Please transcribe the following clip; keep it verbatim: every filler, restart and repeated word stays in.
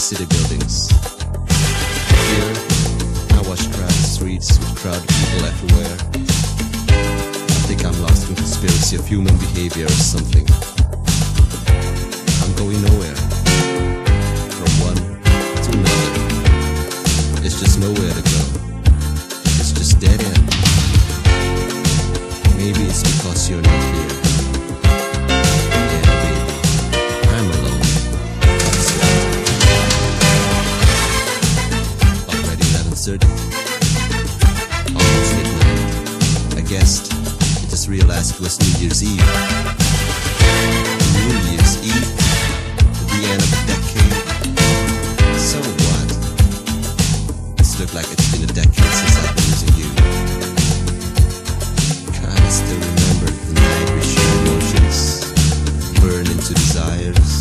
city buildings. Here, I watch crowded streets with crowded people everywhere. I think I'm lost in conspiracy of human behavior or something. I'm going nowhere. From one to another. There's just nowhere to go. It's just dead end. Maybe it's because you're not here. Yeah, baby, I'm alone. That's right. Already eleven thirty. Almost midnight. I guessed. I just realized it was New Year's Eve. New Year's Eve? The end of the decade? So what? It's looked like it's been a decade since I've been losing you. Kinda still remember the night we shared emotions, burn into desires.